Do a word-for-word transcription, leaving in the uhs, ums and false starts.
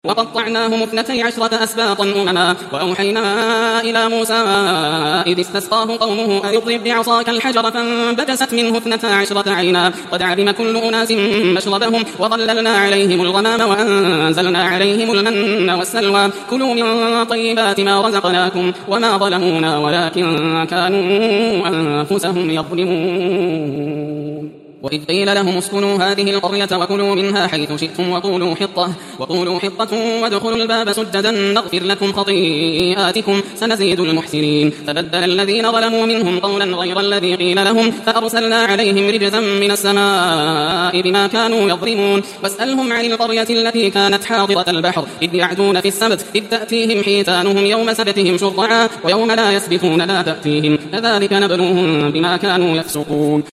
وقطعناهم اثنتي عشرة أسباطا أمما وأوحينا إلى موسى إذ استسقاه قومه أن اضرب بعصاك الحجر فانبجست منه اثنتا عشرة عينا قد علم كل أناس مشربهم وظللنا عليهم الغمام وأنزلنا عليهم المن والسلوى كلوا من طيبات ما رزقناكم وما ظلمونا ولكن كانوا أنفسهم يظلمون. وإذ قيل لهم اسكنوا هذه القرية وكلوا منها حيث شئتم وقولوا حطة, وقولوا حطة وادخلوا الباب سجدا نغفر لكم خطيئاتكم سنزيد المحسنين فبدل الذين ظلموا منهم قولا غير الذي قيل لهم فأرسلنا عليهم رجزا من السماء بما كانوا يظلمون. واسألهم عن القرية التي كانت حاضرة البحر إذ يعدون في السبت إذ تأتيهم حيتانهم يوم سبتهم شرعا ويوم لا يسبتون لا تأتيهم كذلك نبلوهم بما كانوا يفسقون.